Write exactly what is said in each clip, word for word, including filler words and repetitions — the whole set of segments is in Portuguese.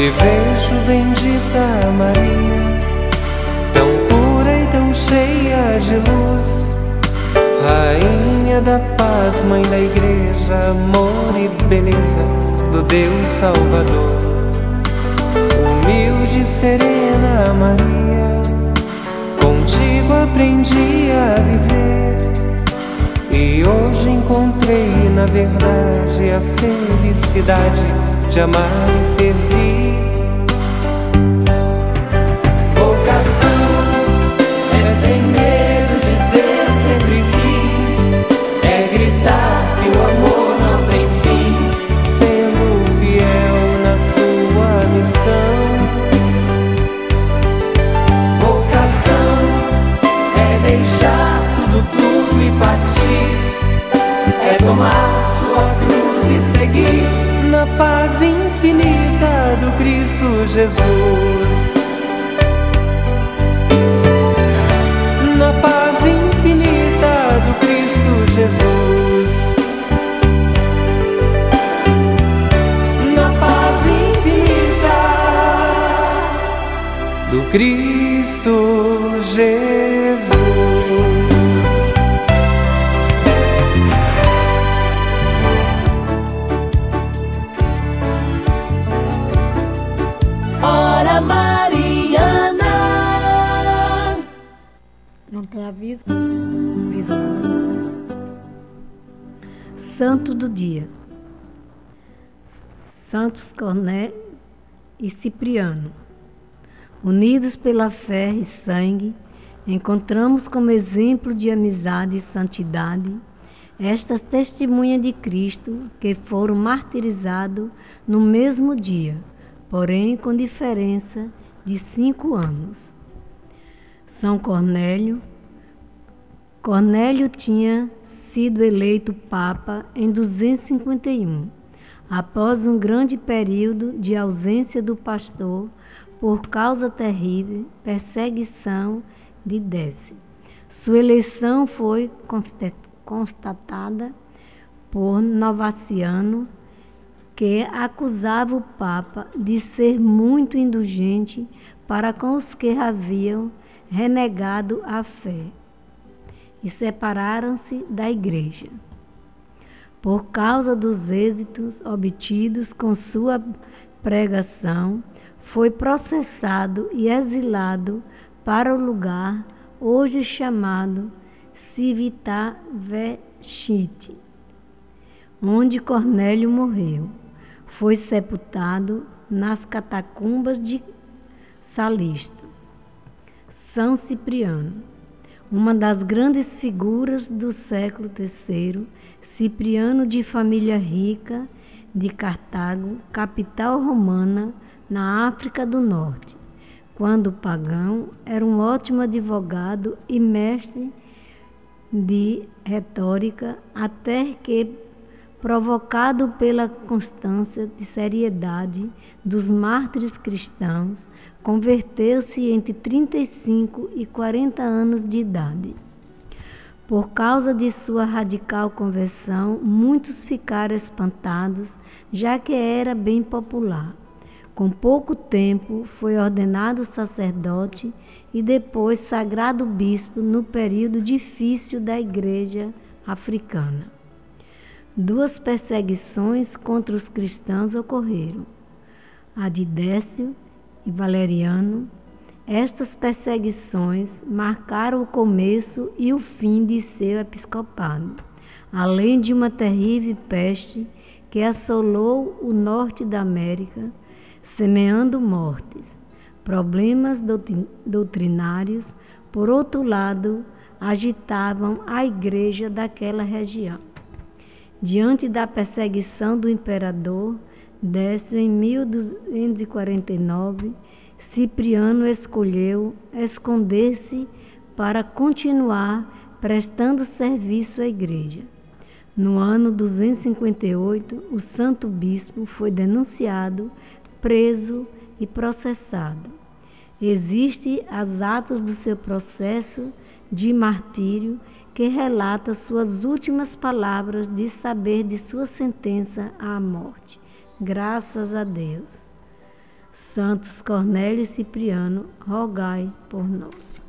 Te vejo, bendita Maria, tão pura e tão cheia de luz, Rainha da paz, Mãe da Igreja, amor e beleza do Deus Salvador. Humilde e serena Maria, contigo aprendi a viver, e hoje encontrei na verdade a felicidade de amar e servir. Vocação é sem medo dizer sempre sim, é gritar que o amor não tem fim, sendo fiel na sua missão. Vocação é deixar tudo, tudo e partir, é tomar sua cruz e seguir na paz infinita do Cristo Jesus. Na paz infinita do Cristo Jesus. Na paz infinita do Cristo Jesus. Hora Mariana. Não tem aviso? Aviso. Santo do dia. Santos Cornélio e Cipriano. Unidos pela fé e sangue, encontramos como exemplo de amizade e santidade estas testemunhas de Cristo que foram martirizados no mesmo dia, porém com diferença de cinco anos. São Cornélio. Cornélio tinha sido eleito Papa em duzentos e cinquenta e um, após um grande período de ausência do pastor por causa terrível perseguição de Décio. Sua eleição foi constatada por Novaciano, que acusava o Papa de ser muito indulgente para com os que haviam renegado a fé e separaram-se da Igreja. Por causa dos êxitos obtidos com sua pregação, foi processado e exilado para o lugar hoje chamado Cività Vecchia, onde Cornélio morreu. Foi sepultado nas catacumbas de Salisto. São Cipriano, uma das grandes figuras do século terceiro, Cipriano, de família rica de Cartago, capital romana, na África do Norte. Quando pagão, era um ótimo advogado e mestre de retórica, até que, provocado pela constância e seriedade dos mártires cristãos, converteu-se entre trinta e cinco e quarenta anos de idade. Por causa de sua radical conversão, muitos ficaram espantados, já que era bem popular. Com pouco tempo, foi ordenado sacerdote e depois sagrado bispo no período difícil da Igreja africana. Duas perseguições contra os cristãos ocorreram, a de Décio e Valeriano. Estas perseguições marcaram o começo e o fim de seu episcopado, além de uma terrível peste que assolou o norte da América, semeando mortes. Problemas doutrinários, por outro lado, agitavam a igreja daquela região. Diante da perseguição do imperador Décio em mil duzentos e quarenta e nove, Cipriano escolheu esconder-se para continuar prestando serviço à igreja. No ano duzentos e cinquenta e oito, o santo bispo foi denunciado, preso e processado. Existem as atas do seu processo de martírio que relata suas últimas palavras de saber de sua sentença à morte. Graças a Deus. Santos Cornélio e Cipriano, rogai por nós.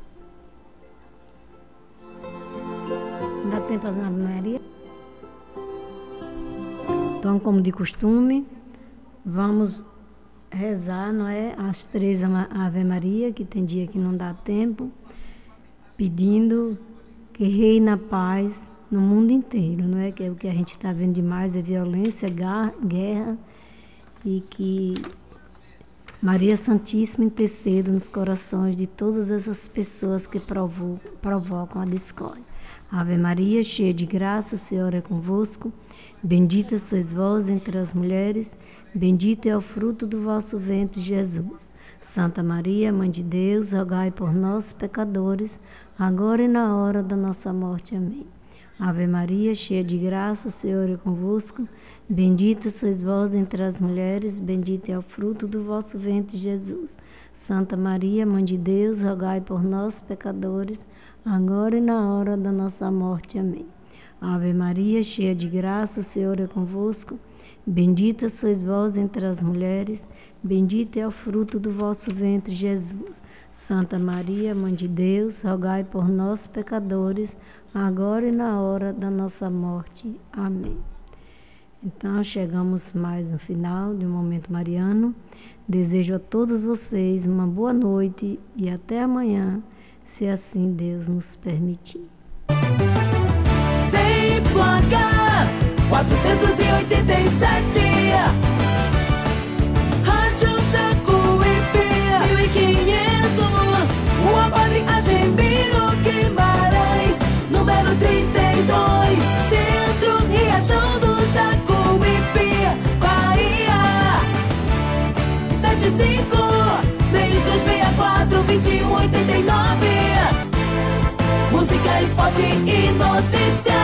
Dá tempo para fazer Ave Maria? Então, como de costume, vamos rezar, não é? As três Ave Maria, que tem dia que não dá tempo, pedindo que reine a paz no mundo inteiro, não é? Que é o que a gente está vendo demais, é violência, guerra, e que Maria Santíssima interceda nos corações de todas essas pessoas que provo provocam a discórdia. Ave Maria, cheia de graça, o Senhor é convosco. Bendita sois vós entre as mulheres, bendito é o fruto do vosso ventre, Jesus. Santa Maria, Mãe de Deus, rogai por nós, pecadores, agora e na hora da nossa morte. Amém. Ave Maria, cheia de graça, o Senhor é convosco. Bendita sois vós entre as mulheres, bendito é o fruto do vosso ventre, Jesus. Santa Maria, Mãe de Deus, rogai por nós, pecadores, agora e na hora da nossa morte. Amém. Ave Maria, cheia de graça, o Senhor é convosco. Bendita sois vós entre as mulheres, bendito é o fruto do vosso ventre, Jesus. Santa Maria, Mãe de Deus, rogai por nós, pecadores, agora e na hora da nossa morte. Amém. Então, chegamos mais no final de um Momento Mariano. Desejo a todos vocês uma boa noite e até amanhã, se assim Deus nos permitir. C Y H quatrocentos e oitenta e sete, Rádio Jacuípe mil e quinhentos, Rua Padre Argemiro Guimarães, número trinta e dois, Centro Riachão do Jacuípe, Bahia. Sete cinco três dois seis quatro dois um oito nove. Música, esporte e notícias.